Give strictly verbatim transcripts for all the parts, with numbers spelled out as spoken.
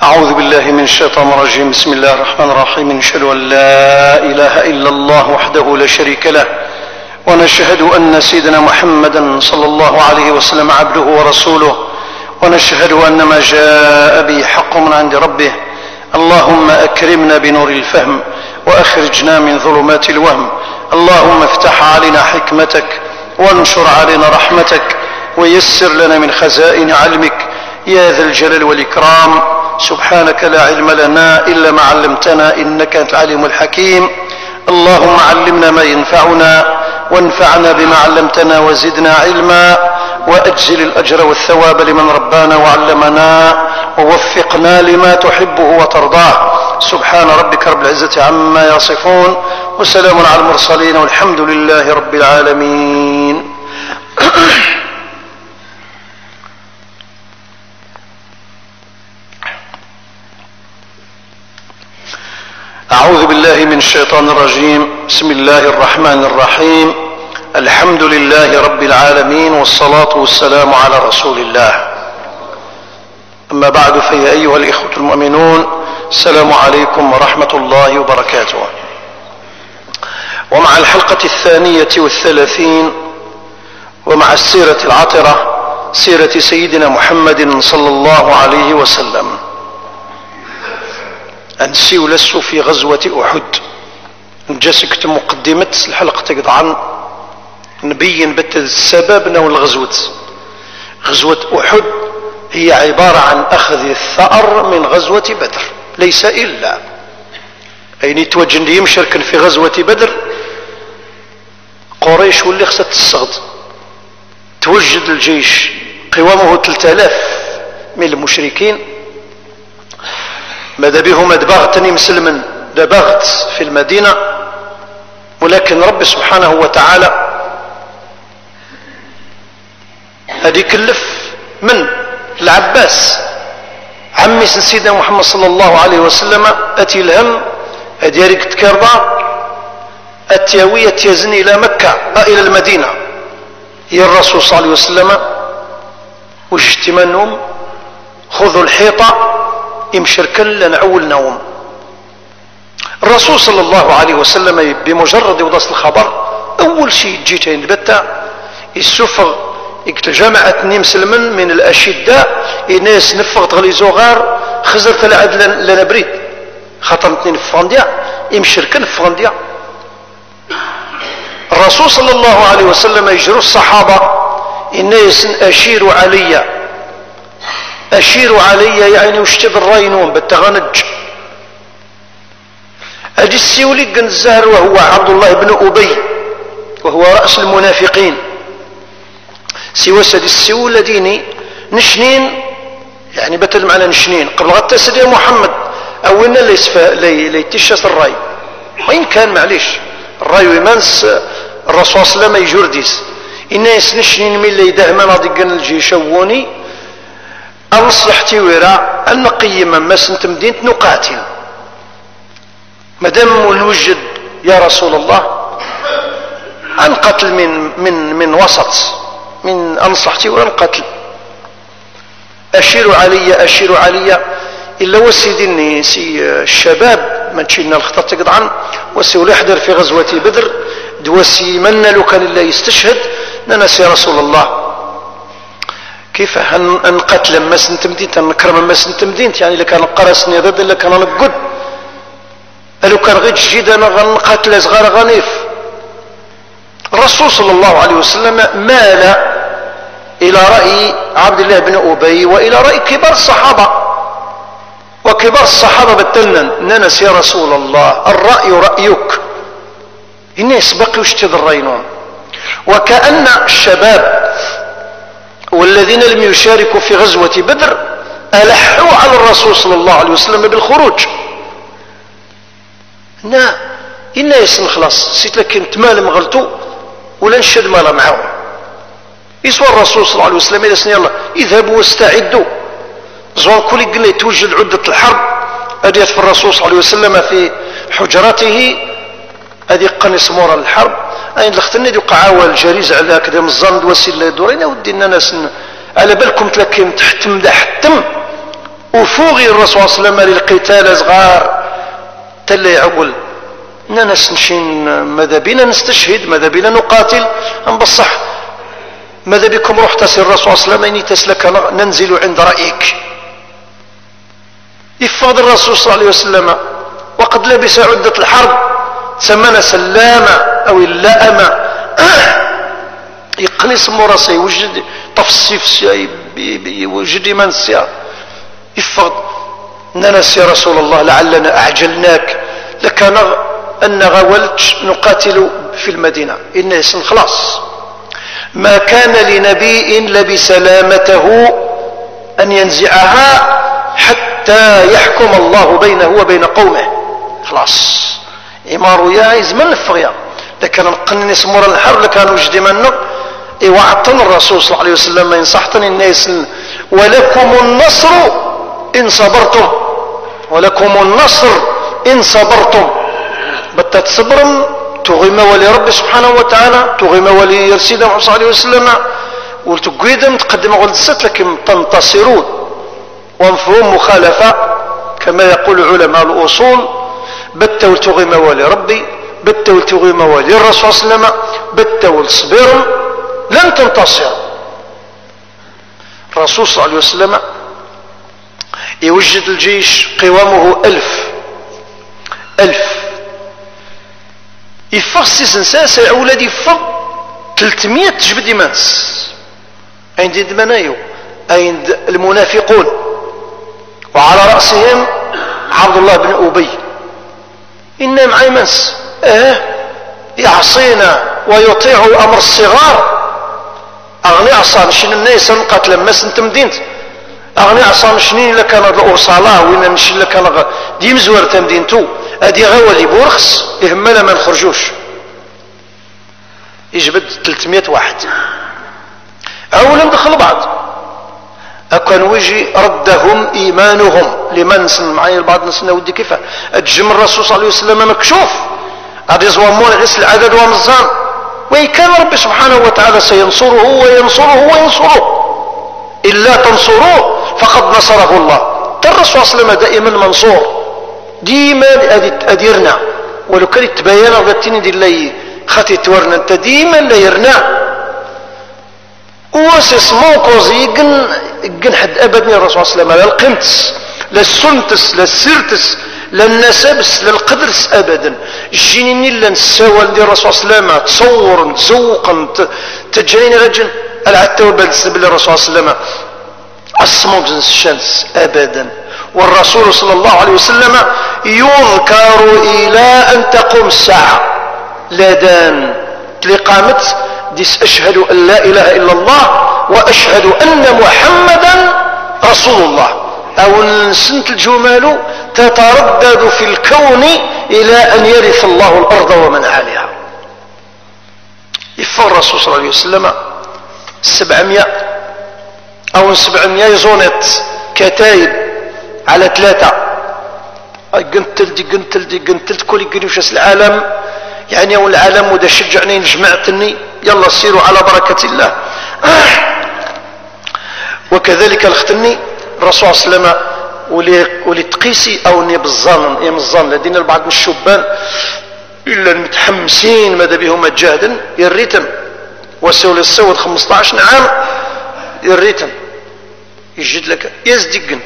أعوذ بالله من الشيطان الرجيم. بسم الله الرحمن الرحيم. نشهد أن لا إله إلا الله وحده لا شريك له، ونشهد أن سيدنا محمدا صلى الله عليه وسلم عبده ورسوله، ونشهد أن ما جاء به حق من عند ربه. اللهم أكرمنا بنور الفهم وأخرجنا من ظلمات الوهم. اللهم افتح علينا حكمتك وانشر علينا رحمتك ويسر لنا من خزائن علمك يا ذا الجلال والإكرام. سبحانك لا علم لنا إلا ما علمتنا إنك أنت العليم الحكيم. اللهم علمنا ما ينفعنا وانفعنا بما علمتنا وزدنا علما، وأجزل الأجر والثواب لمن ربانا وعلمنا، ووفقنا لما تحبه وترضاه. سبحان ربك رب العزة عما يصفون، وسلام على المرسلين، والحمد لله رب العالمين. أعوذ بالله من الشيطان الرجيم. بسم الله الرحمن الرحيم. الحمد لله رب العالمين، والصلاة والسلام على رسول الله. أما بعد، فيا أيها الإخوة المؤمنون، السلام عليكم ورحمة الله وبركاته. ومع الحلقة الثانية والثلاثين، ومع السيرة العطرة، سيرة سيدنا محمد صلى الله عليه وسلم، أنسيو لسو في غزوة أحد. نجاسكت مقدمة الحلقة تقطعا نبين بت السبب نو الغزوة. غزوة أحد هي عبارة عن أخذ الثأر من غزوة بدر، ليس إلا أين توجن يمشركن في غزوة بدر قريش واللي خصت الصغد. توجد الجيش قوامه ثلاثة آلاف من المشركين، ماذا بهم دباغتني مسلما دباغت في المدينة، ولكن رب سبحانه وتعالى هذه كلف من العباس عمي سيدنا محمد صلى الله عليه وسلم أتي الهم أديارك تكرضى التياوية تيزني إلى مكة إلى المدينة. هي الرسول صلى الله عليه وسلم واجتمنهم خذوا الحيطة يمشركن لنعول نوم. الرسول صلى الله عليه وسلم بمجرد وضع الخبر أول شيء جيتين البتة السفغ جمعت مسلمين من الأشداء، الناس نفغت غلي زغار خزرت العد لنا بريد خاطر اثنين في فانديا يمشركن في فانديا. الرسول صلى الله عليه وسلم يجروا الصحابة الناس أشيروا علي أشيروا علي يعني واشتب الراينون بالتغنج. أجي السيولي بن الزهر وهو عبد الله بن أبي وهو رأس المنافقين. سوى سد السيول الذين نشنين يعني بتل معنا نشنين قبل غد سيدنا محمد أولنا ليس ليتشس الراي، وإن كان معليش الراي ويمانس الرسول صلى الله عليه وسلم يجرديس الناس نشنين من اللي دائما ضيقن الجيش ووني أنصلحتي وراء أن نقيم ما سنت مدينة نقاتل مدام الوجد يا رسول الله أنقتل من من من وسط من أنصحتي ونقتل. أشيروا علي أشيروا علي إلا وسيدني سي الشباب من شينا الخطط تقطعا وسيولي يحضر في غزوة بدر دوسي من لو كان الله يستشهد ننسي رسول الله كيف هنقتل ما سنتمدينت نكرم ما سنتمدينت يعني اللي كان قرصني ضد اللي كان نقد لو كان غير جيد انا غنقتل صغار غنيف. الرسول صلى الله عليه وسلم مال الى راي عبد الله بن ابي والى راي كبار الصحابه، وكبار الصحابه بدلنا ننس يا رسول الله الراي رايك. الناس بقوا يشتد الرينون، وكأن الشباب والذين لم يشاركوا في غزوة بدر ألحوا على الرسول صلى الله عليه وسلم بالخروج. نا إنا يسن خلاص سيت لكن تمال مغلطو ولا نشد مالا معهم. يسوى الرسول صلى الله عليه وسلم إذا سن يلا اذهبوا واستعدوا زوان كل قلنا توجد عدة الحرب أديت في الرسول صلى الله عليه وسلم في حجرته هذه قنص مورا الحرب أين لختني دي قعاوة الجريز على كده مزان دوسي اللي دورين ودينا ناس على بالكم تلكين تحتم ده حتم وفوغي الرسول صلى الله عليه وسلم للقتال صغار تلا يعقل اننا نشين ماذا بينا نستشهد ماذا بينا نقاتل ام بصح ماذا بكم روح تسير الرسول صلى الله عليه وسلم اني تسلك ننزل عند رايك يفضل الرسول صلى الله عليه وسلم وقد لبس عدة الحرب سمنا سلامة او اللائمة يقنص مراسي وجد تفصيف يوجد من السيار يفضل اننا يا رسول الله لعلنا اعجلناك لكان ان غولت نقاتل في المدينة إن خلاص ما كان لنبي لبس سلامته ان ينزعها حتى يحكم الله بينه وبين قومه خلاص إمارو يا إزمن الفغيا لكن نقني سمورا الحرب لكان وجدي منه وعطن الرسول صلى الله عليه وسلم ينصحتني الناس ولكم النصر إن صبرتم ولكم النصر إن صبرتم بتت صبرا تغيم ولي ربي سبحانه وتعالى تغيم ولي سيدنا محمد صلى الله عليه وسلم ولتقيدم تقدم قلت ست لكن تنتصرون ومفهوم مخالفة كما يقول علماء الأصول بتول تغي موالي ربي بتول تغي موالي الرسول صلى الله عليه وسلم بتول صبر لن تنتصر الرسول صلى الله عليه وسلم يوجد الجيش قوامه ألف ألف يفصص نساس أولاد يفض ثلاثمائة جبد إمانس عند المنايو عند المنافقون وعلى رأسهم عبد الله بن أبي إنهم عيمنس اه يعصينا ويطيع أمر الصغار أغني عصا نشين الناس نقات لما سنت مدينت أغني عصا نشنين لكان الأوصالة وين نشين لكان دي مزور تمدينتو أدي غولي بورخص يهمنا ما نخرجوش يجبد ثلاثمائة واحد أولا دخلوا بعض أكون ويجي ردهم إيمانهم لمن سن معي البعض نسنا ودي كيف أتجم الرسول صلى الله عليه وسلم مكشوف غادي يزومون غيس العدد ومزان وإن كان ربي سبحانه وتعالى سينصره وينصره وينصره إلا تنصروه فقد نصره الله الرسول صلى الله عليه وسلم دائما منصور ديما أديرنا ولو كان تبين غدتيني دي اللي خاتي تورنا انت ديما لا يرنا وسيسمو كوزي يقن يقن حد ابدا الرسول صلى الله عليه وسلم لا القمتس لا السنتس لا السرتس لا النسبس لا القدرس ابدا جيني لا نساوى اللي الرسول صلى الله عليه وسلم تصور تزوقا تجعين رجل العتاوى بالسب الرسول صلى الله عليه وسلم اسمو الشمس ابدا والرسول صلى الله عليه وسلم يذكر الى ان تقوم الساعه لا دان تلقامت ديس أشهد أن لا إله إلا الله وأشهد أن محمدا رسول الله أو سنة الجمال تتردد في الكون إلى أن يرث الله الأرض ومن عليها يفر الرسول صلى الله عليه وسلم سبعمائة أو سبعمائة يزونت كتايب على ثلاثة قنتل دي قنتل دي قنتل كل قنوش العالم يعني أول العالم ودا شجعني جمعتني يلا سيروا على بركة الله وكذلك الختني الرسول صلى الله عليه وسلم ولتقيسي أو نبظان يمظان لدينا البعض من الشبان إلا المتحمسين ماذا بهم جاهدا يريتم وسول السود خمسة عشر عام يريتم يجد لك يزدقن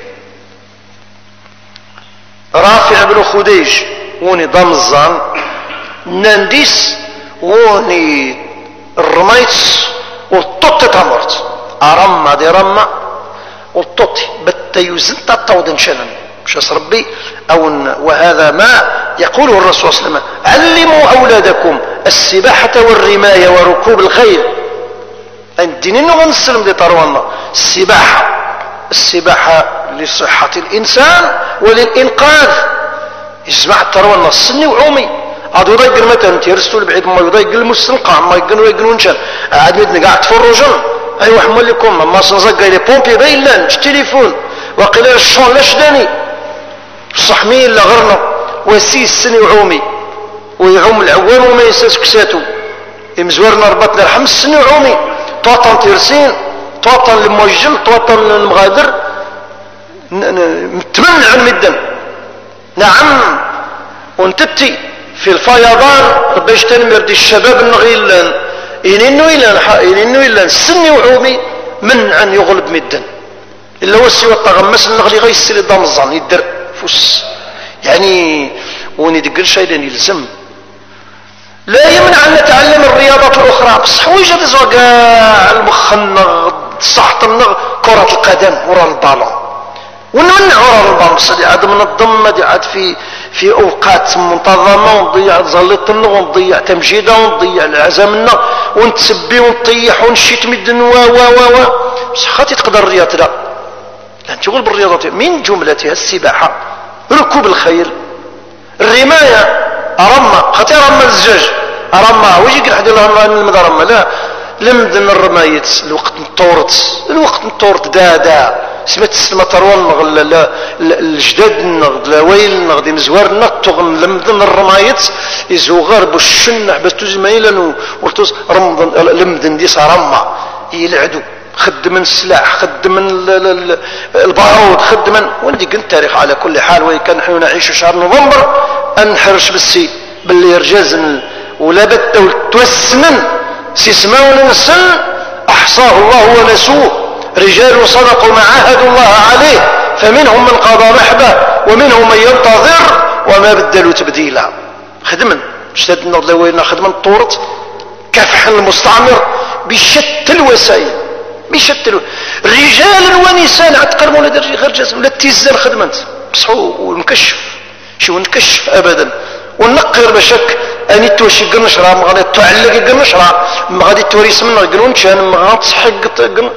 رافع بن خديج وني ضمزان ننديس وني الرميتس والطوط تمرت أرمى دي رمى والطوط بتيوزن تطود انشنن مش ربي أو وهذا ما يقوله الرسول صلى الله عليه وسلم علموا أولادكم السباحة والرماية وركوب الخيل الدينين ونسلم دي طروانا السباحة السباحة لصحة الإنسان وللإنقاذ يجمع الطروانا السني وعومي عاد يضيق مثلا تيرستو بعيد ما يضيق المستنقع ما يقنوا يقنوا نشان عاد مدني قاعد تفرجون ايوا حمل لكم ما صنزق لي بومبي باين لانش تليفون وقيل الشون لاش داني صحمين لغرنا وسيس سني وعومي ويعوم العوام وما ينساش كساتو يمزورنا ربطنا الحمس سني وعومي طوطن تيرسين طوطن الموجل طوطن المغادر تمنع المدن. نعم ونتتي في الفيضان باش تنمر دي الشباب النغيلان إنينو إلا إنينو إلا السني وعومي منعا يغلب مدن إلا هو السوى التغمس النغلي غيسري ضمزان يدر فس يعني وني دقل شيء لأن يلزم لا يمنع أن نتعلم الرياضات الأخرى بصح ويجد زوقاع المخ النغ الصحة النغ كرة القدم ورا البالون ونمنع ورا البالون بصح عاد منظمة دي عاد في في أوقات منتظمة ونضيع زلط النغ ونضيع تمجيدة ونضيع العزم النغ ونتسبي ونطيح ونشيت مدن و و و و بصح خاطي تقدر الرياضة لا لأن تقول بالرياضة من جملتها السباحة ركوب الخيل الرماية أرمى خاطي أرمى الزجاج أرمى ويجي يقول حد الله المدى أرمى لا لمدن الرمايت الوقت نطورت الوقت نطورت دا دا سمعت السلمة تروان الجداد النغد الويل النغد مزوار النطغن لمدن الرمايت يزوغار بالشنح بس توزي ميلا ورتوز رمضان لمدن ديس رمى يلعدو خد من السلاح خد من البارود خد من وندي قلت تاريخ على كل حال وإن كان نحن نعيش شهر نوفمبر أنحرش بالسي باللي يرجازن ولا بد توسمن سيسماون السن أحصاه الله ونسوه رجال صدقوا ما عاهدوا الله عليه فمنهم من قضى نحبه ومنهم من ينتظر وما بدلوا تبديلا خدمن اشتد النضل وين خدمن طورت كفح المستعمر بشتى الوسائل بشتى رجال ونساء عتقرموا لدى غير جسم لا تيزر خدمنت بصحو ونكشف شو نكشف ابدا ونقر بشك اني توشي قنشرة ما غادي تعلق قنشرة ما غادي توريس من قنون كان ما غادي تصحق قن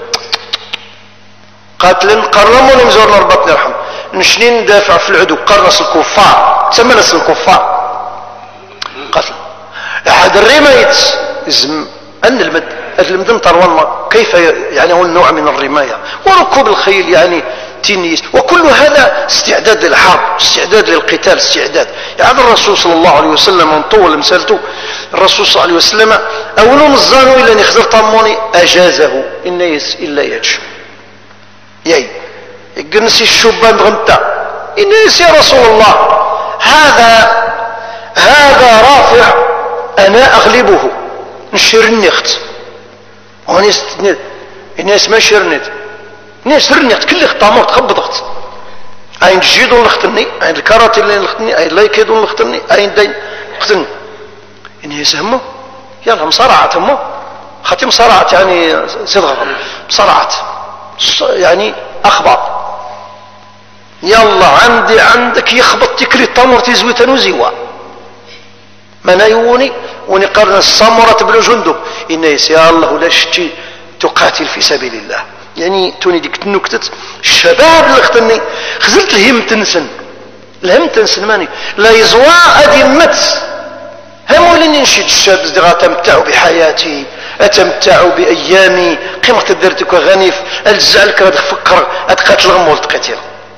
قاتلين قرموا نمزورنا ربطنا يرحم نشني ندافع في العدو قرص الكفار تسمى ناس الكفار قتل هذا الرماية زم ان المد المدن طروان كيف يعني هو النوع من الرماية وركوب الخيل يعني تنيس وكل هذا استعداد للحرب استعداد للقتال استعداد يعني الرسول صلى الله عليه وسلم من طول مسالته الرسول صلى الله عليه وسلم أولو مزانو إلا نخزر طموني أجازه إن يس إلا يج ياي يقنسي الشبان غمتا إن يس يا رسول الله هذا هذا رافع أنا أغلبه نشير النخت وناس الناس ما شرنت ناس رنيت كل خطامات تخبطت عين جيدون لختني عين الكارات اللي لختني عين لايكيدون لختني عين دين لختني إن يسهموا يلا مصارعة همو خاتي مصارعة يعني صدغة مصارعة يعني أخبط يلا عندي عندك يخبط تكري التمر تزوي تنوزيوا ما نايوني ونقارن السمرة بن جندب إن يا الله لا شتي تقاتل في سبيل الله يعني توني ديك النكتة الشباب اللي اختني خزلت الهم تنسن الهم تنسن ماني لا يزوى ادي مت هم ولين نشيد الشاب زدغا اتمتع بحياتي اتمتع بايامي قيمة درتك غنيف الزعلك راد فكر اتقاتل غمول تقاتل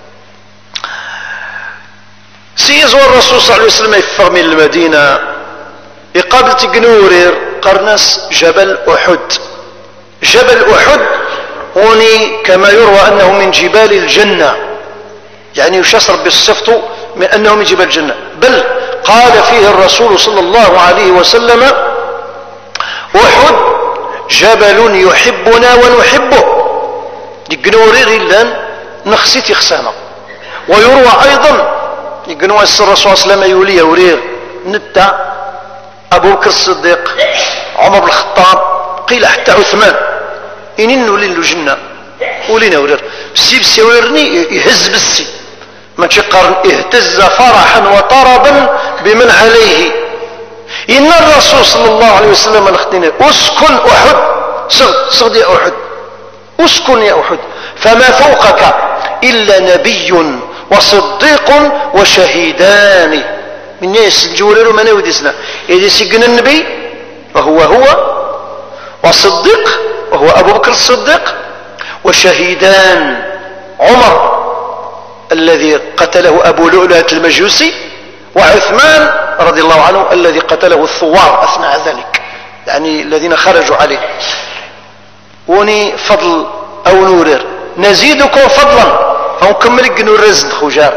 سيزوى الرسول صلى الله عليه وسلم يفغ من المدينة يقابل تقنورير قرناس جبل احد جبل احد هوني كما يروى أنه من جبال الجنة يعني يشسر بالصفة من أنه من جبال الجنة بل قال فيه الرسول صلى الله عليه وسلم أحد جبل يحبنا ونحبه يقنورير إلا نخسيت يخسانا ويروى أيضا يقنوا الرسول صلى الله عليه وسلم يولي يورير نتا أبو بكر الصديق عمر بن الخطاب قيل حتى عثمان إنين ولين له جنة ولين ورر بسي بسي ورني يهز بالسي ما تشقر اهتز فرحا وطربا بمن عليه إن الرسول صلى الله عليه وسلم الاختنين اسكن أحد صغد صغد يا أحد اسكن يا أحد فما فوقك إلا نبي وصديق وشهيدان من ناس الجورير من يودسنا إذا سجن النبي وهو هو وصديق وهو أبو بكر الصديق وشهيدان عمر الذي قتله أبو لؤلؤة المجوسي وعثمان رضي الله عنه الذي قتله الثوار أثناء ذلك يعني الذين خرجوا عليه وني فضل أو نورر نزيدكم فضلا او نكمل يقنوا الرزن خوجار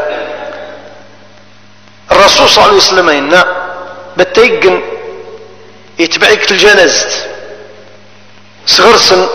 الرسول صلى الله عليه وسلم إن بتيقن يتبعك الجنازة صغر سن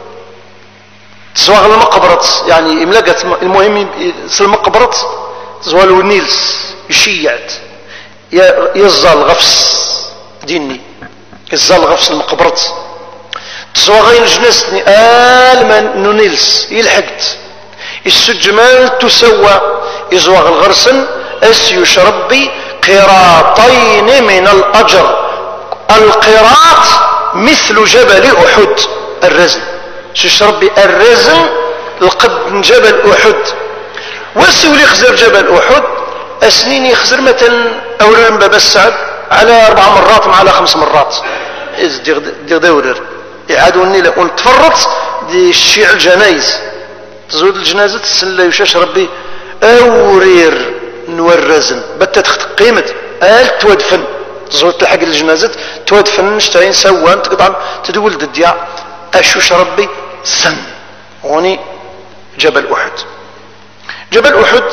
تزواغ المقبرة يعني إملاقت المهم المقبرة تزوال ونيلس يشيعت يزال غفص ديني يزال غفص المقبرة تزواغين جنازتني آل من نونيلس يلحقت السجمال تسوى يزواغ الغرسن أسيوش ربي قراطين من الأجر القراط مثل جبل أحد الرزن سيوش ربي الرزن القد من جبل أحد وسيو لي خزر جبل أحد أسنين يخزر مثلا أولا باب السعد على أربع مرات على خمس مرات دير دورر إعادوا النيلة ونتفرط دي الشيع الجنايز تزود الجنازة تسلى يشاش ربي أورير نورزن بتت قيمة آل تودفن تزود تلحق الجنازة تودفن نشتعين سوان تقطع تدول الدياع أشوش ربي سن هوني جبل أحد جبل أحد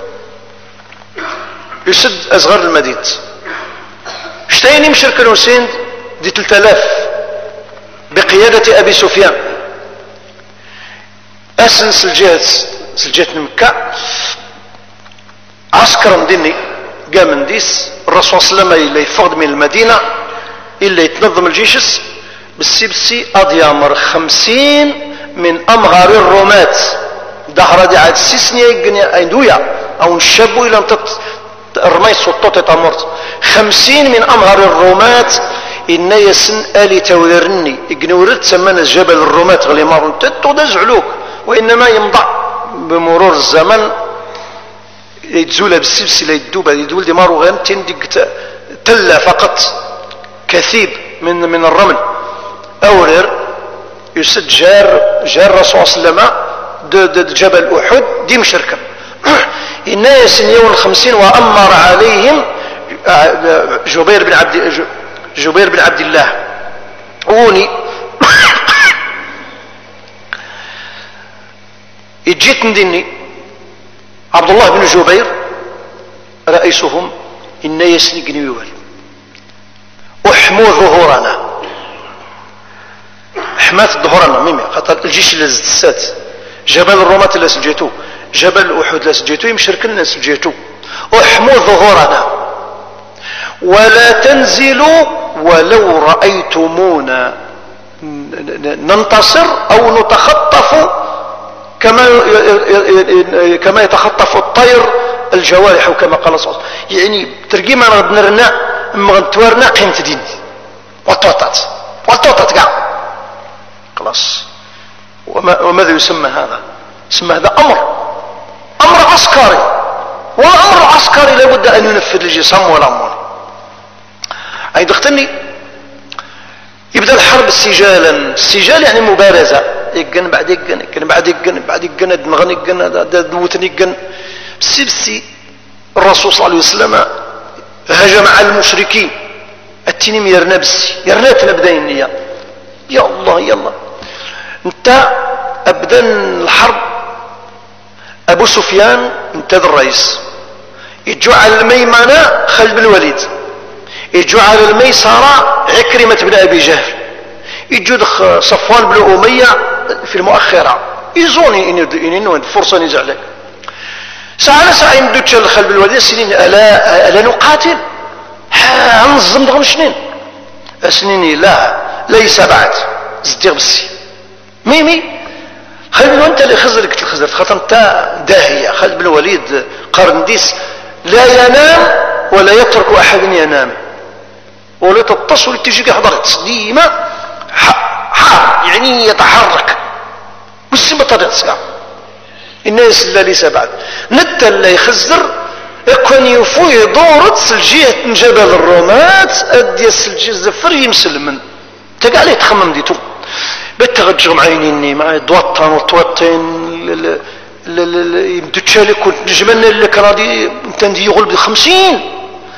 يسد أصغر المدينة اشتعين يمشرك الحسين دي ثلاثة آلاف بقيادة أبي سفيان أسن سلجات سلجات مكة عسكر مديني قام نديس الرسول صلى الله عليه وسلم اللي يفقد من المدينة اللي يتنظم الجيش بالسي بالسي أضيامر خمسين من أمغار الرومات دهرة دي عاد سيسنيا يقني أيدويا أو نشبوا إلى انتت الرمي سلطات تمرت خمسين من أمغار الرومات إن يسن آلي تورني يقنورت سمنا جبل الرومات غلي مارون تتو دزعلوك وإنما يمضع بمرور الزمن يتزول بالسبسي لا يدوب يدول دي مارو غير تندق تلة فقط كثيب من من الرمل أورر يسد جار جار الرسول صلى الله عليه وسلم جبل أحد دي مشركة الناس يوم الخمسين وأمر عليهم جبير بن عبد جبير بن عبد الله أوني اجيت ندني عبد الله بن جبير رئيسهم إن يسنقني يول احموا ظهورنا حمات ظهورنا ميمي خاطر الجيش اللي زدسات جبل الرومات اللي سجيتو جبل أحد اللي سجيتو يمشرك الناس سجيتو احموا ظهورنا ولا تنزلوا ولو رأيتمونا ننتصر أو نتخطف كما كما يتخطف الطير الجوارح وكما قال صلى الله عليه وسلم يعني ترجمة بنرنا مغنتورنا قيمة دين وطوطات وطوطات كاع خلاص وما وماذا يسمى هذا؟ يسمى هذا أمر أمر عسكري والأمر العسكري لابد أن ينفذ الجسام والأمر أي دختني يبدأ الحرب استجالا السجال يعني مبارزة يقن بعد يقن يقن بعد يقن بعد يقن دمغن يقن دوتن يقن بسي بسي الرسول صلى الله عليه وسلم هجم على المشركين التنم يرنا بسي يرناتنا بداية النية يا الله يا الله انت ابدا الحرب ابو سفيان انت الرئيس يجوا على الميمنة خالد بن الوليد يجوا على الميسرة عكرمة بن ابي جهل يجوا صفوان بن امية في المؤخرة يزوني إن فرصة نزع لك ساعة ساعة يمدوك الخلف بالوالدين سنين ألا, ألا نقاتل هنظم دغم شنين سنيني لا ليس بعد زدير بسي ميمي خالد بن انت اللي خزرك الخزر خاطر انت داهية خالد بن الوليد قرنديس لا ينام ولا يترك احد ينام ولا تتصل تجيك حضرت ديما حار يعني يتحرك بس بطريقة سكا الناس اللي ليس بعد نتا اللي يخزر يكون يفوي دورة سلجية من جبل الرومات ادي السلجية الزفر يمسلمن تقع لي تخمم ديتو بتغجر عينيني مع دوطن وطوطين يبدو تشالك ونجملنا اللي كان غادي انتندي يغلب بخمسين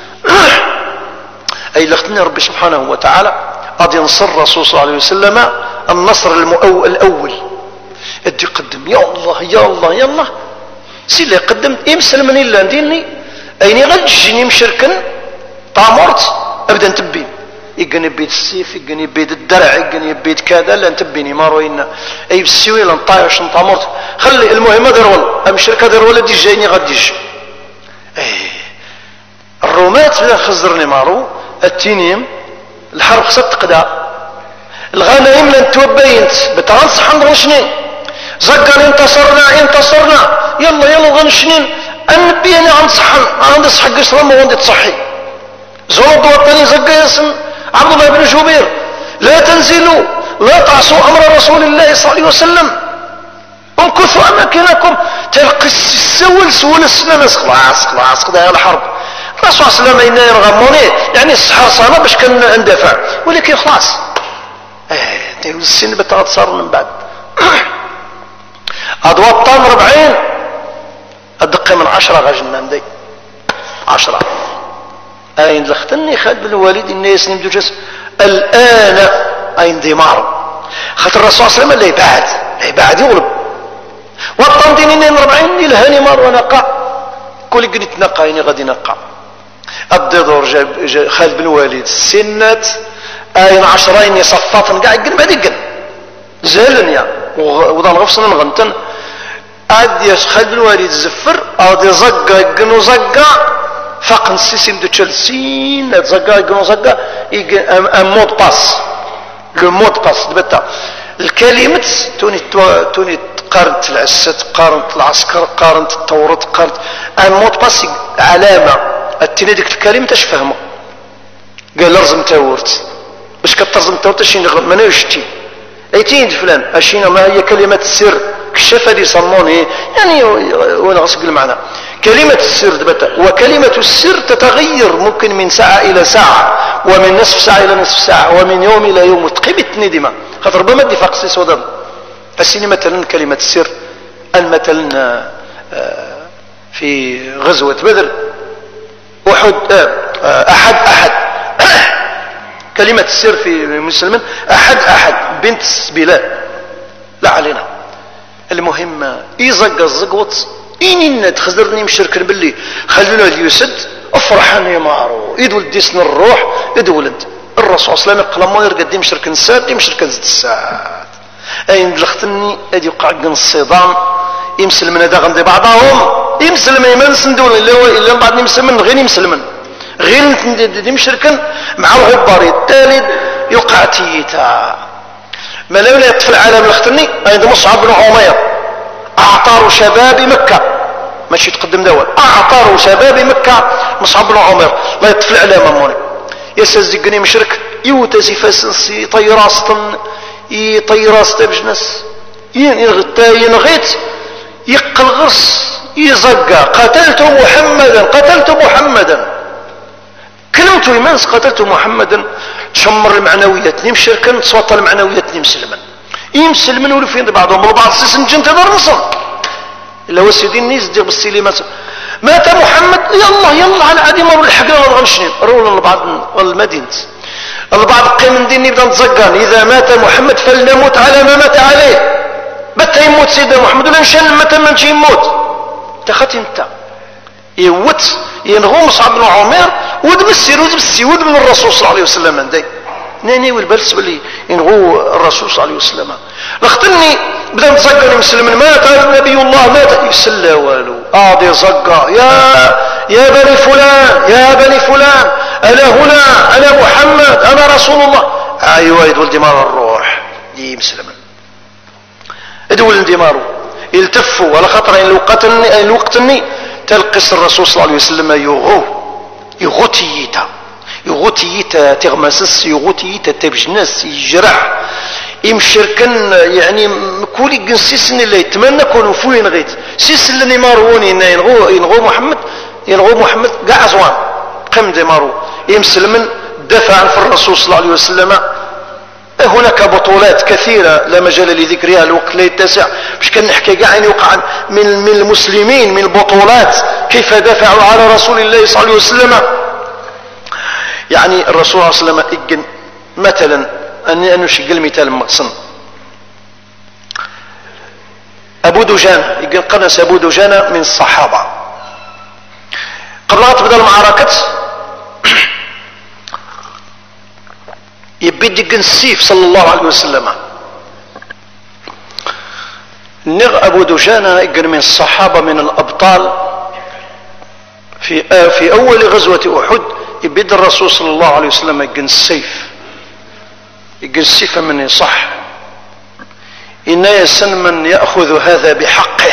اي لختني ربي سبحانه وتعالى قد ينصر الرسول صلى الله عليه وسلم النصر المؤو الأول ادي قدم يا الله يا الله يا الله سي اللي قدمت يمسلمني الا نديني ايني غتجيني مشركن طامرت ابدا نتبي يقني بيد السيف يقني بيد الدرع يقني بيد كذا لا نتبيني ما روينا اي بالسوي لا نطايش نطامرت خلي المهم دير ولا المشركه دير ولا دي جايني غادي يجي ايه الرومات بلا خزرني مارو التينيم الحرب خصها تقدا الغنايم لن توبينت بتغنصح نغنشني زقر انتصرنا انتصرنا يلا يلا غنشنين النبي انا غنصحن غنصح حق اسلام وغندي تصحي زود وطني زقا ياسم عبد الله بن جبير لا تنزلوا لا تعصوا امر رسول الله صلى الله عليه وسلم امكثوا اماكنكم تلقي السول سول السنانس خلاص خلاص قضايا الحرب الرسول صلى الله عليه وسلم يرغموني يعني السحر صار باش كان ندافع ولكن خلاص اه السن بتغتصر من بعد اضواء الطام ربعين الدقة من عشرة غاجنا ندي عشرة اين لختني خالد بن الوليد الناس نمدو جس الان اين دمار خاطر الرسول صلى الله عليه وسلم اللي يبعد اللي يبعد يغلب والطام دينين ربعين الهاني مار ونقع كل قد يتنقى يعني غادي ينقى الدور جاب جا خالد بن الوليد سنات اين عشرين يصفطن كاع يقن بعد يقن زالن يا وضع الغفصن نغنتن عاد يا خالد بن الوليد زفر عاد يزقا يقنو زقا فقن سيسيم دو تشلسين زقا يقنو زقا ان مود باس لو مود باس دبتا الكلمة توني توني قارنت العسات قارنت العسكر قارنت التورط قارنت ان مود باس علامة التني ديك الكلمة اش فهمه قال لرزم تاورت باش كترزم تاورت اش نغلب ما نوشتي ايتين فلان اشينا ما هي كلمة السر كشف هذه صموني يعني وانا غسق المعنى كلمة السر دبتا وكلمة السر تتغير ممكن من ساعة الى ساعة ومن نصف ساعة الى نصف ساعة ومن يوم الى يوم تقيبتني ديما خاطر ربما دي فاقسي صدام السيني مثلا كلمة السر ان مثلا في غزوة بدر احد احد احد كلمة السر في مسلم احد احد بنت بلال لا علينا المهم يزق الزقوط إني تخزرني مشركن باللي خلونا يسد افرحني معرو يدول ديسن الروح يدولد الرسول صلى الله عليه وسلم قال ما يرقد مشركن الساد مشركن زد الساد اين دلختني ادي وقع الصدام يمسلمن هذا غندي بعضهم يمسلم يمن سندون الا الا بعد يمسلمن غير يمسلمن غير ندي مشركن مع الغبار الثالث يوقع تيتا ما لولا يطفل عالم الختني عند مصعب بن عمير اعطار شباب مكة ماشي تقدم دول اعطار شباب مكة مصعب بن عمير لا يطفل على ماموني يسزقني مشرك يوتسي فاسنسي طيراستن يطيراست بجنس ينغيت يقل غرس يزقى قتلت محمدا قتلت محمدا كلمته يمنس قتلت محمدا تشمر المعنويات نيم شركا تصوت المعنويات نيم سلما يمسلمن ولو فين بعضهم بعض سيسن جنت دار نصر الا هو سيدي النيس دير بالسليمات مات محمد يلا يلا على عادي مروا الحقنا ما نغنشني رول لبعض المدينه البعض قيم من ديني بدا نتزقان اذا مات محمد فلنموت على ما مات عليه متى يموت سيدنا محمد ولا نشان متى ما نجي يموت تخاتي انت يوت ينغو مصعب بن عمير ود بالسير ود بالسي ود من الرسول صلى الله عليه وسلم عندي ناني والبلس باللي ينغو الرسول صلى الله عليه وسلم لختني بدا نتزقى مسلم مات نبي الله مات يسلى والو اعطي زقا يا يا بني فلان يا بني فلان انا هنا انا محمد انا رسول الله ايوا يدول دمار الروح دي مسلم يدول دمارو يلتفوا على خاطر ان لو قتلني ان وقتني تلقس الرسول صلى الله عليه وسلم يغو يغوتيتا يغوتيتا تغمسس يغوتيتا تبجنس يجرح يمشركن يعني كولي قنسيسن اللي يتمنى كونوا فوين غيت سيسن اللي ماروني ينغو ينغو محمد ينغو محمد قاع زوان قم دي مارو يمسلمن دفع في الرسول صلى الله عليه وسلم هناك بطولات كثيرة لا مجال لذكرها الوقت لا يتسع مش كان نحكي قاع يوقع من من المسلمين من البطولات كيف دافعوا على رسول الله صلى الله عليه وسلم يعني الرسول صلى الله عليه وسلم إجن مثلا أني أنه شق المثال مقصن أبو دجانة يقول قنص أبو دجانة من الصحابة قبل ما تبدأ المعركة يبي يقن السيف صلى الله عليه وسلم. نغ أبو دجانة يقن من الصحابة من الأبطال في آه في أول غزوة أحد يبدأ الرسول صلى الله عليه وسلم يقن السيف يقن السيف من يصح إن يسن من يأخذ هذا بحقه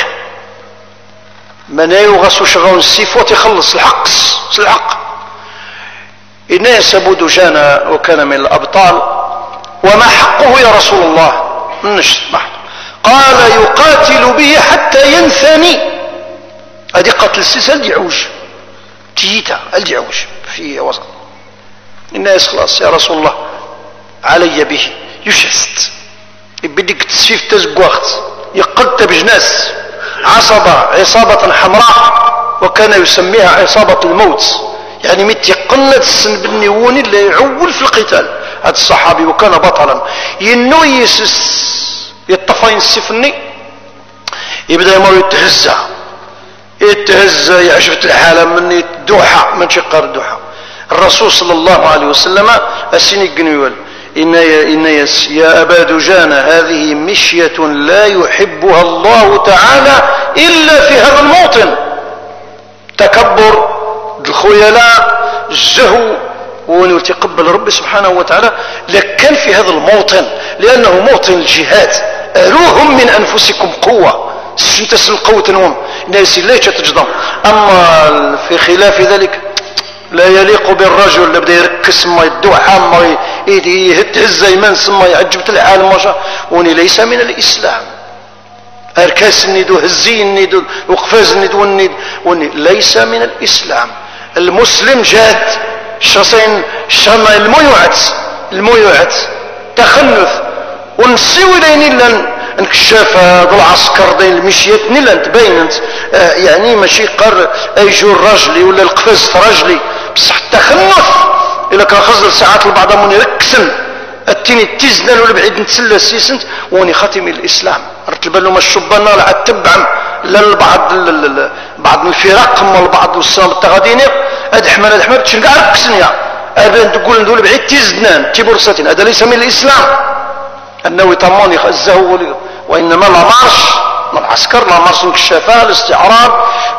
من يغس شغون السيف وتخلص الحق الحق. إناس أبو دجانة وكان من الأبطال. وما حقه يا رسول الله؟ قال يقاتل به حتى ينثني. هذه قتل السيس الدعوج تيتا الدعوج في وسط الناس. خلاص يا رسول الله علي به يشست يبديك تسفيف تزقوخت يقلت بجناس عصبة عصابة حمراء وكان يسميها عصابة الموت يعني مت يقلت السن بالنيون اللي يعول في القتال. هذا الصحابي وكان بطلا ينو يسس يطفين السفني يبدا يمر يتهزى يتهزى يعجبت الحالة من الدوحة من شقار الدوحة. الرسول صلى الله عليه وسلم السني قنيول إن إن يا أبا دجانة هذه مشية لا يحبها الله تعالى إلا في هذا الموطن. تكبر الخيلاء الزهو ونتقبل رب سبحانه وتعالى لكن في هذا الموطن لأنه موطن الجهاد. أروهم من أنفسكم قوة سنتسل قوة نوم ناس ليش تجدم. أما في خلاف ذلك لا يليق بالرجل اللي بدا يركز ما يدوحا ما يهز يمن ثم يعجبت العالم ما شاء وني ليس من الإسلام. أركاس الندو هزي الندو وقفاز الندو الندو وني ليس من الإسلام. المسلم جاد شخصين شما الميوعات الميوعات تخنث ونسيو لين لن انكشاف هذا العسكر دين المشيات نلا تبينت آه يعني ماشي قر ايجو الرجلي ولا القفاز رجلي بصح التخنث الا كان خزر ساعات البعض من يركسن التيني تزنل ولا بعيد نتسلى سيسنت وني خاتم الاسلام رتب لهم الشبان لا تبعم لا البعض بعض الفرق مال بعض والسلام التغاديني هاد حمل هاد حمل تشنقع ركسن يا ابان تقول ندول بعيد تزنان تيبورساتين هذا ليس من الاسلام. انه يطمون يخزه وانما لا مارش العسكر لا مارش الكشافه الاستعراض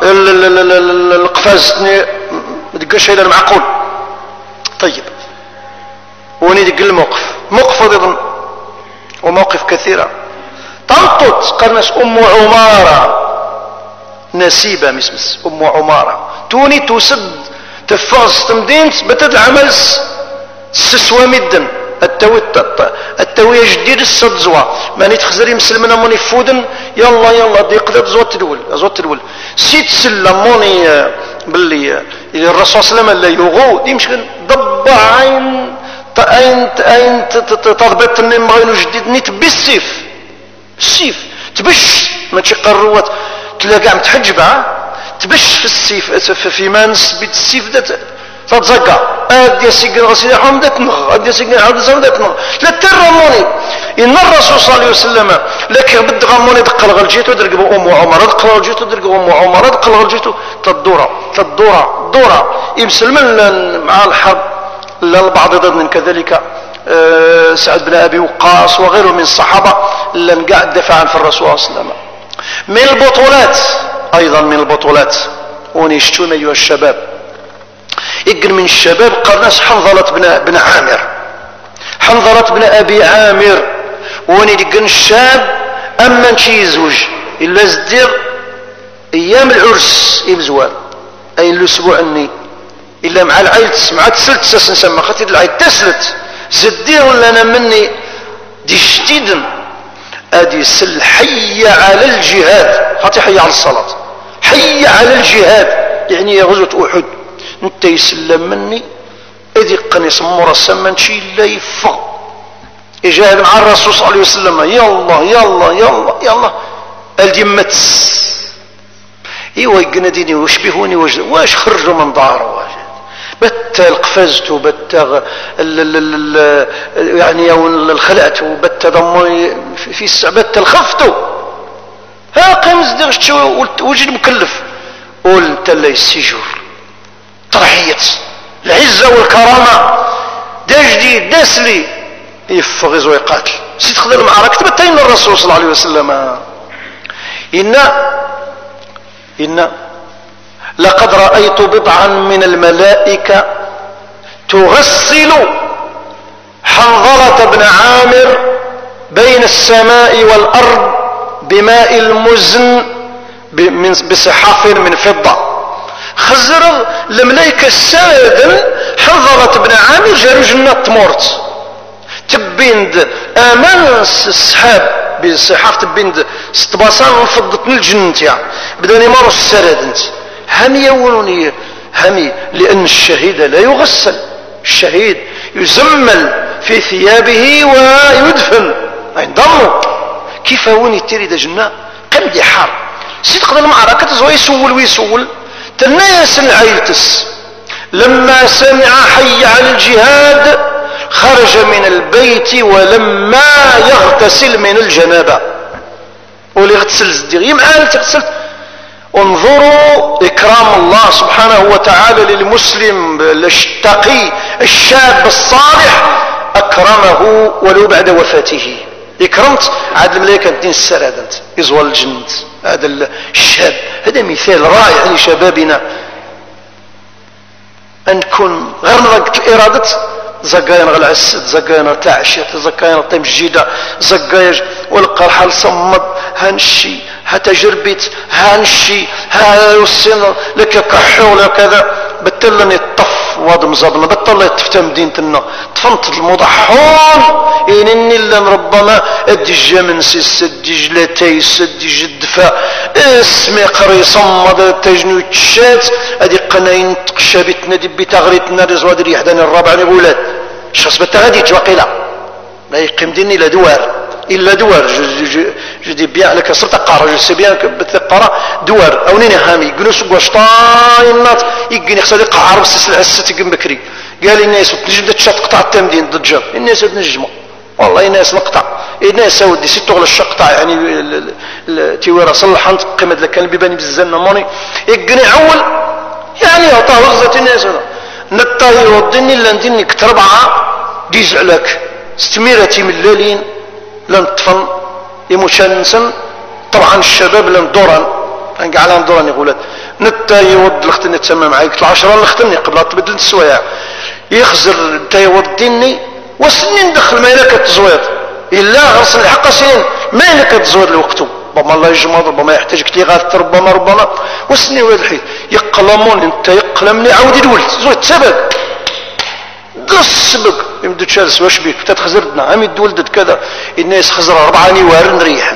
القفاز ما تلقاش الى المعقول. طيب وني دق الموقف موقف ايضا ومواقف كثيره. تنطط قرنس ام عماره نسيبه مسمس ام عماره توني تسد تفاز تمدينت بتد العمل سسوى مدن التوي التوي جديد الصد زوا ماني تخزري مسلمنا موني فودن يلا يلا دي قدر زوت تدول زوت تدول سيت سلموني باللي الرسول صلى الله عليه وسلم لا يغو دي مشكل ضبع عين عين عين تضبط النمرين جديد نيت بالسيف السيف تبش ما تشقروات تلاقى متحجبه تبش في السيف في مانس بيت السيف ده تتزقى ادي سيقن غسيل حمد تنغ ادي سيقن عبد الزمد تنغ لا ترموني ان الرسول صلى الله عليه وسلم لك بد غموني دق الغلجيتو درق ام عمر دق الغلجيتو درق ام عمر دق الغلجيتو تدوره تدوره دوره يمسلمن مع الحرب لا البعض ضمن كذلك أه سعد بن ابي وقاص وغيره من الصحابه لن قاعد دفاعا في الرسول صلى الله عليه وسلم. من البطولات ايضا من البطولات ونشتون ايها الشباب يقل من الشباب قرناس حنظلة بن, بن عامر حنظلة بن ابي عامر وني يقل الشاب اما نشي يزوج الا زدير ايام العرس يبزوال اي الاسبوع اني الا مع العيل مع تسلت ساس نسمى خاطر العيل تسلت زدير ولا انا مني دي شديدا ادي سل حي على الجهاد خاطر حي على الصلاة حي على الجهاد يعني يا غزوة احد انت يسلم مني اذي قنيص مرسم من شي لا يفغ يجاهد مع الرسول صلى الله عليه وسلم يلا يلا يلا يلا الجمتس ايوا يقنديني وشبهوني واش خرجوا من دار بتا القفزت بتا يعني الخلعت بتا ضمي في بتا الخفت ها قيم زدغ وجد مكلف قول تلا السجور تضحية العزة والكرامة دا جديد داسلي يفغز ويقاتل سيد خذ المعركة تبتين الرسول صلى الله عليه وسلم إن إن لقد رأيت بضعا من الملائكة تغسل حنظلة بن عامر بين السماء والأرض بماء المزن بصحاف من فضة خزر الملائكة السادن حنظلة بن عامر جارو جنة تمورت تبيند امان السحاب بالصحاف تبيند ستباصان فضتني الجنة يعني بداني مارو السرادنت هم يولوني همي لأن الشهيد لا يغسل الشهيد يزمل في ثيابه ويدفن ينضموا كيف وني تري دا جنة قم دي حار صدق المعركة تزوي يسول ويسول تناس العيلتس لما سمع حي على الجهاد خرج من البيت ولما يغتسل من الجنابة ولي غتسل زدير يمعال تغسلت انظروا اكرام الله سبحانه وتعالى للمسلم التقي الشاب الصالح اكرمه ولو بعد وفاته اكرمت عاد الملائكه الدين السرادنت يزوال الجنة هذا الشاب هذا مثال رائع لشبابنا ان نكون غير نضغط الاراده زقاين غل عسد زقاين تعشت زقاين تمجيدة زقاين والقى الحال صمد هنشي هتجربت هنشي هالسن لك كحول كذا بتلني الطف واد مزابنا بطل يتفتى مدينتنا تفنت المضحون إنني لن ربما الدجا من سيس الدجلة تيس الدج الدفاع اسمي قري صمد تجنو تشات ادي قناين تقشابتنا دي بتغريتنا رزواد ريحداني الرابع نقولات الشخص بالتغادي جواقيلا لا يقيم ديني لا دوار إلا دوار جو دي بيان لك صرت قارة جو سي بيان بالثقارة دوار او نيني هامي قنوس واشطاينات يقني خصالي قعر بس العسة تقن بكري قال لي الناس نجم تشات قطع التمدين ضجاب الناس نجمه والله الناس نقطع الناس ودي ست تغل الشقطع يعني تيويرا صلحان قيمة لك كان بيباني بالزنة موني يقني عول يعني عطاه وغزة الناس هنا نطاهي ودني لان ديني كتربعة ديز عليك ستميرتي من الليلين لن تفن يمشنسن طبعا الشباب لن دوران قاعد لهم دوران يقولات نتا يود لختني تسمى معاك العشرة لختني قبل لا تبدل السوايع يخزر نتا يود ديني وسنين دخل ما لك التزوير الا غرس الحق سنين ما لك التزوير لوقته ربما الله يجمد ربما يحتاج كتيغات ربما ربما وسنين ولد الحيط يقلمون انت يقلمني عاود الولد زوج سبب السبق يمدو تشالس واش بيك تتخزردنا عم يدولدد كذا الناس خزر أربعة نوار ريحا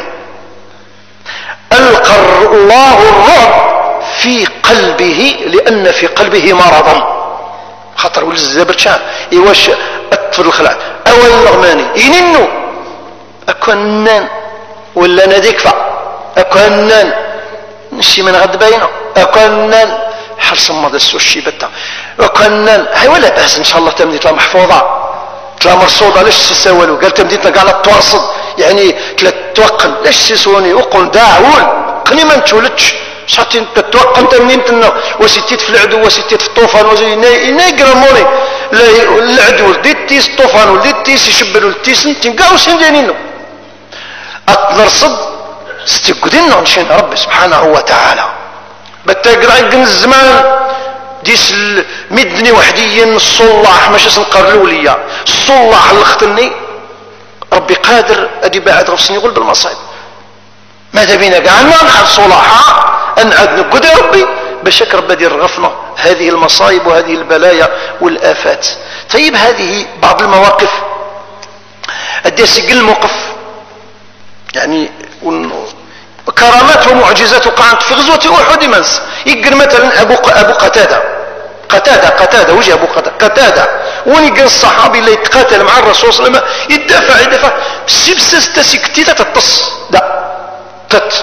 ألقى الله الرعب في قلبه لأن في قلبه مرضا خطر ولز زبرشان يواش أطفل الخلع أول الغماني يننو أكونان ولا نديكفى أكونان نشي من غد بينه أكونان حل صمد السوشي بتا وكان هاي ولا بأس ان شاء الله تمديت لا محفوظة تلا مرصودة ليش تساولوا قال تمديتنا قاعدة تورصد يعني تلا توقن ليش تسوني وقل داعول قني ما نتولدش شاتين تتوقن تمنيتنا وستيت في العدو وستيت في الطوفان وزي نيقرموني العدو ديتيس الطوفان وديتيس يشبلوا التيس تنقاو سندينينو اتنرصد ستيقوديننا نشين ربي سبحانه وتعالى بتقرا يقن الزمان ديس مدني وحديا الصلاح ماشي سنقرلوا ليا الصلاح اللي اختني ربي قادر ادي بعد غفصني يقول بالمصائب ماذا بينا قالنا نحن صلاحا ان عاد نقود يا ربي باش ربي دير غفنا هذه المصائب وهذه البلايا والافات. طيب هذه بعض المواقف اديس يقل الموقف يعني كرامات ومعجزات وقعت في غزوة أحد منس يقل مثلا أبو, أبو قتادة قتادة قتادة وجه أبو قتادة قتادة ونقل الصحابي اللي يتقاتل مع الرسول صلى الله عليه وسلم يدافع يدافع سبسة سكتيتة تتص لا تت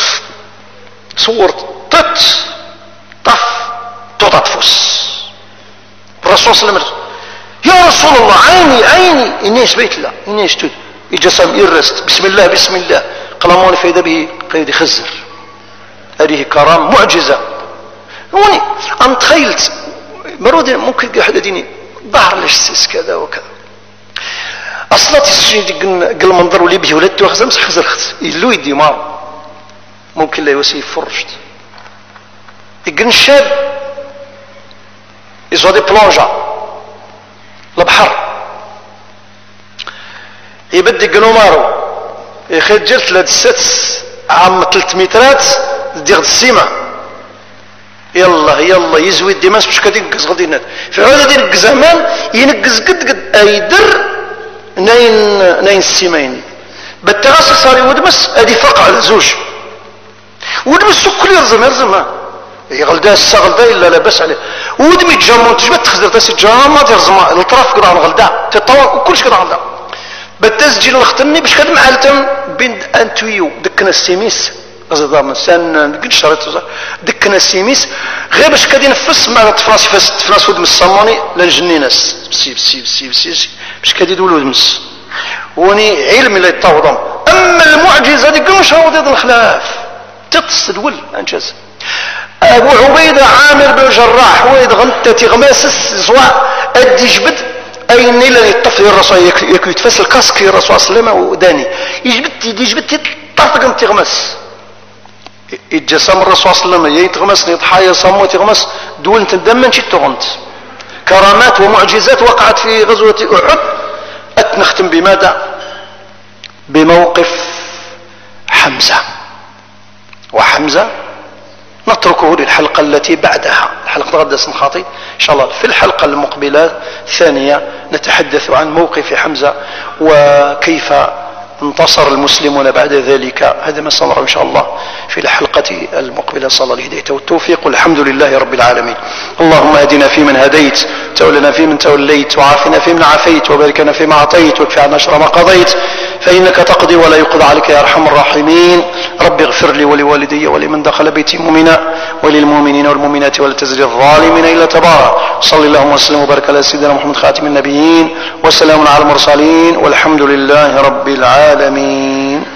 صورت تت طف تطفس الرسول صلى الله عليه وسلم يا رسول الله عيني عيني إنيش بيت لا إنيش تد يجسم يرست بسم الله بسم الله قلمون فاذا به قيد خزر. هذه كرامة معجزة. هوني أنا تخيلت مرود ممكن واحد ديني ظهر ليش كذا وكذا أصلا تسجي قل منظر ولي به ولدت وخزر مسح خزر خت يلو يدي مار ممكن لا يوسي فرشت يقن الشاب يزوا دي بلونجا البحر يبدي قنو مارو يخيط جلت لاد السادس عام ثلاث مترات ديغ السيمة يلا يلا يزوي الدماس باش كادي ينقز غادي يناد في عودة ديال زمان ينقز قد قد ايدر ناين ناين السيمين بالتغاسل صار يودمس ادي فرق على زوج ودمس كل يرزم يرزم يغلدا السغلدا الا لاباس عليه ودمي تجمع تجبد تخزر تاسي جامع ترزم الطرف كدا غلدا تطور وكلش كدا غلدا بالتسجيل الختمني باش كاد معلتم بين انتويو دكنا السيميس غزا من سان قد شريت دكنا السيميس غير باش كاد ينفس مع تفراس فاس تفراس ود الصماني لنجني ناس بسي بسي بسي بسي باش كاد يدول ود مس وني علم اللي يتوضم. اما المعجزه ديك واش هو ضد الخلاف تتصدول انجاز ابو عبيده عامر بن الجراح ويد غنت تغماسس زوا ادي جبد اين الى الطفل الرسول ياك يتفسل كاسك الرسول صلى الله عليه وسلم وداني يجبد يدي جبد طرطق انت تغمس يتجسم الرسول صلى الله عليه وسلم يتغمس يضحايا صمو تغمس دول تندمن شي تغنت. كرامات ومعجزات وقعت في غزوه احد. اتنختم بماذا؟ بموقف حمزه. وحمزه نتركه للحلقه التي بعدها، الحلقه غدا سنخاطي ان شاء الله. في الحلقه المقبله الثانيه نتحدث عن موقف حمزه وكيف انتصر المسلمون بعد ذلك. هذا ما سنرى ان شاء الله في الحلقه المقبله. صلى الله الهدايه والتوفيق والحمد لله رب العالمين. اللهم اهدنا فيمن هديت، تولنا فيمن توليت، وعافنا فيمن عافيت، وبارك لنا فيما اعطيت، واكف عنا شر ما قضيت، فانك تقضي ولا يقضى عليك يا ارحم الراحمين. رب اغفر لي ولوالدي ولمن دخل بيتي مؤمنا وللمؤمنين والمؤمنات ولا تزد الظالمين الا تبارا. صل اللهم وسلم وبارك على سيدنا محمد خاتم النبيين، وسلام على المرسلين، والحمد لله رب العالمين.